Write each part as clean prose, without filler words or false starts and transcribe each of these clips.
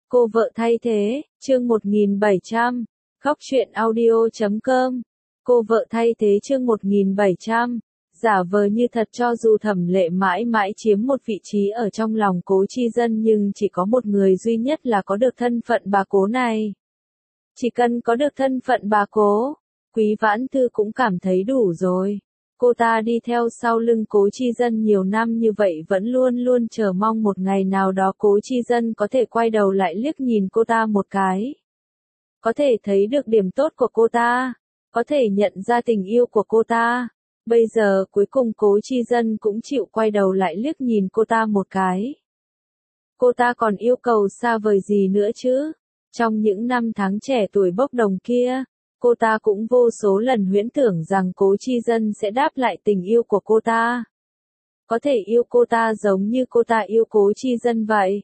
Cô vợ thay thế, chương 1700, góc truyện audio.com. Cô vợ thay thế chương 1700, giả vờ như thật cho dù Thẩm Lệ mãi mãi chiếm một vị trí ở trong lòng Cố Chi Dân nhưng chỉ có một người duy nhất là có được thân phận bà Cố này. Chỉ cần có được thân phận bà Cố, Quý Vãn Thư cũng cảm thấy đủ rồi. Cô ta đi theo sau lưng Cố Chi Dân nhiều năm như vậy vẫn luôn luôn chờ mong một ngày nào đó Cố Chi Dân có thể quay đầu lại liếc nhìn cô ta một cái. Có thể thấy được điểm tốt của cô ta, có thể nhận ra tình yêu của cô ta. Bây giờ cuối cùng Cố Chi Dân cũng chịu quay đầu lại liếc nhìn cô ta một cái. Cô ta còn yêu cầu xa vời gì nữa chứ? Trong những năm tháng trẻ tuổi bốc đồng kia, cô ta cũng vô số lần huyễn tưởng rằng Cố Chi Dân sẽ đáp lại tình yêu của cô ta. Có thể yêu cô ta giống như cô ta yêu Cố Chi Dân vậy.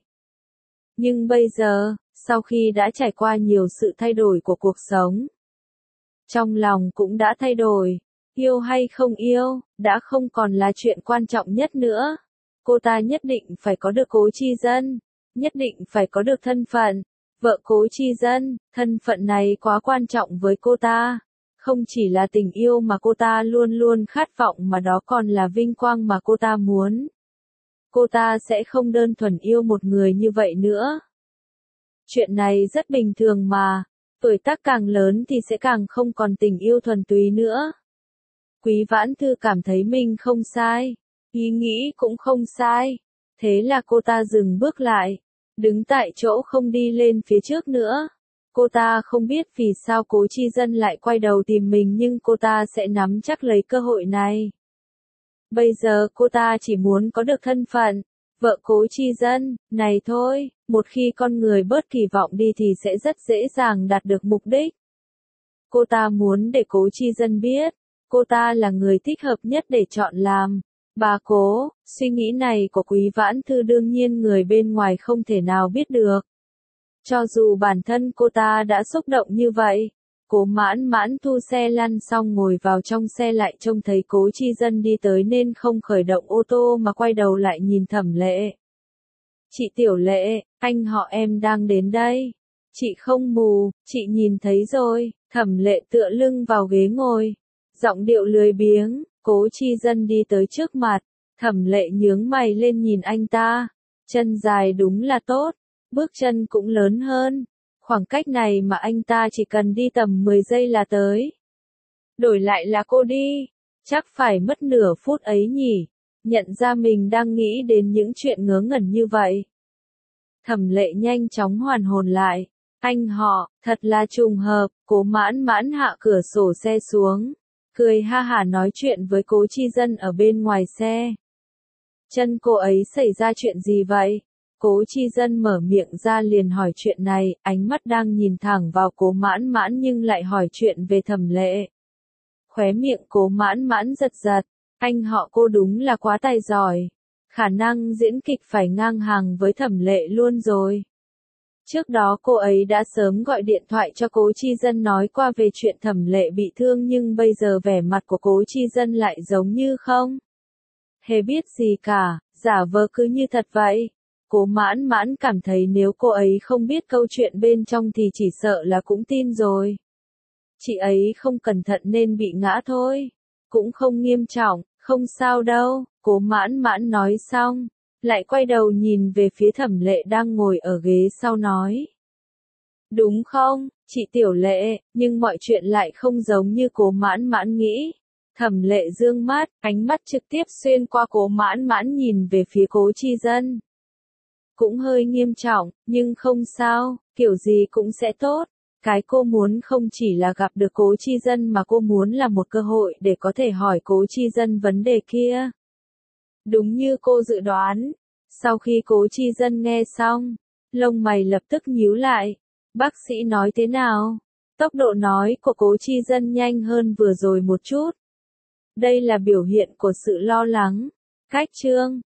Nhưng bây giờ, sau khi đã trải qua nhiều sự thay đổi của cuộc sống, trong lòng cũng đã thay đổi, yêu hay không yêu, đã không còn là chuyện quan trọng nhất nữa. Cô ta nhất định phải có được Cố Chi Dân, nhất định phải có được thân phận. Vợ Cố Chi Dân, thân phận này quá quan trọng với cô ta. Không chỉ là tình yêu mà cô ta luôn luôn khát vọng mà đó còn là vinh quang mà cô ta muốn. Cô ta sẽ không đơn thuần yêu một người như vậy nữa. Chuyện này rất bình thường mà, tuổi tác càng lớn thì sẽ càng không còn tình yêu thuần túy nữa. Quý Vãn Thư cảm thấy mình không sai, ý nghĩ cũng không sai. Thế là cô ta dừng bước lại, đứng tại chỗ không đi lên phía trước nữa. Cô ta không biết vì sao Cố Chi Dân lại quay đầu tìm mình nhưng cô ta sẽ nắm chắc lấy cơ hội này. Bây giờ cô ta chỉ muốn có được thân phận vợ Cố Chi Dân này thôi, một khi con người bớt kỳ vọng đi thì sẽ rất dễ dàng đạt được mục đích. Cô ta muốn để Cố Chi Dân biết, cô ta là người thích hợp nhất để chọn làm bà Cố. Suy nghĩ này của Quý Vãn Thư đương nhiên người bên ngoài không thể nào biết được. Cho dù bản thân cô ta đã xúc động như vậy, Cố Mãn Mãn thu xe lăn xong ngồi vào trong xe lại trông thấy Cố Chi Dân đi tới nên không khởi động ô tô mà quay đầu lại nhìn Thẩm Lệ. Chị Tiểu Lệ, anh họ em đang đến đây. Chị không mù, chị nhìn thấy rồi. Thẩm Lệ tựa lưng vào ghế ngồi, giọng điệu lười biếng. Cố Chi Dân đi tới trước mặt, Thẩm Lệ nhướng mày lên nhìn anh ta. Chân dài đúng là tốt, bước chân cũng lớn hơn. Khoảng cách này mà anh ta chỉ cần đi tầm 10 giây là tới. Đổi lại là cô đi, chắc phải mất nửa phút ấy nhỉ, nhận ra mình đang nghĩ đến những chuyện ngớ ngẩn như vậy. Thẩm Lệ nhanh chóng hoàn hồn lại, anh họ, thật là trùng hợp. Cố Mãn Mãn hạ cửa sổ xe xuống, cười ha hả nói chuyện với Cố Chi Dân ở bên ngoài xe. Chân cô ấy xảy ra chuyện gì vậy? Cố Chi Dân mở miệng ra liền hỏi chuyện này, ánh mắt đang nhìn thẳng vào Cố Mãn Mãn nhưng lại hỏi chuyện về Thẩm Lệ. Khóe miệng Cố Mãn Mãn giật giật, anh họ cô đúng là quá tài giỏi, khả năng diễn kịch phải ngang hàng với Thẩm Lệ luôn rồi. Trước đó cô ấy đã sớm gọi điện thoại cho Cố Chi Dân nói qua về chuyện Thẩm Lệ bị thương nhưng bây giờ vẻ mặt của Cố Chi Dân lại giống như không hề biết gì cả, giả vờ cứ như thật vậy. Cố Mãn Mãn cảm thấy nếu cô ấy không biết câu chuyện bên trong thì chỉ sợ là cũng tin rồi. Chị ấy không cẩn thận nên bị ngã thôi, cũng không nghiêm trọng, không sao đâu. Cố Mãn Mãn nói xong, lại quay đầu nhìn về phía Thẩm Lệ đang ngồi ở ghế sau nói. Đúng không, chị Tiểu Lệ, nhưng mọi chuyện lại không giống như Cố Mãn Mãn nghĩ. Thẩm Lệ dương mắt, ánh mắt trực tiếp xuyên qua Cố Mãn Mãn nhìn về phía Cố Chi Dân. Cũng hơi nghiêm trọng, nhưng không sao, kiểu gì cũng sẽ tốt. Cái cô muốn không chỉ là gặp được Cố Chi Dân mà cô muốn là một cơ hội để có thể hỏi Cố Chi Dân vấn đề kia. Đúng như cô dự đoán, sau khi Cố Chi Dân nghe xong, lông mày lập tức nhíu lại. Bác sĩ nói thế nào? Tốc độ nói của Cố Chi Dân nhanh hơn vừa rồi một chút. Đây là biểu hiện của sự lo lắng. Cách chương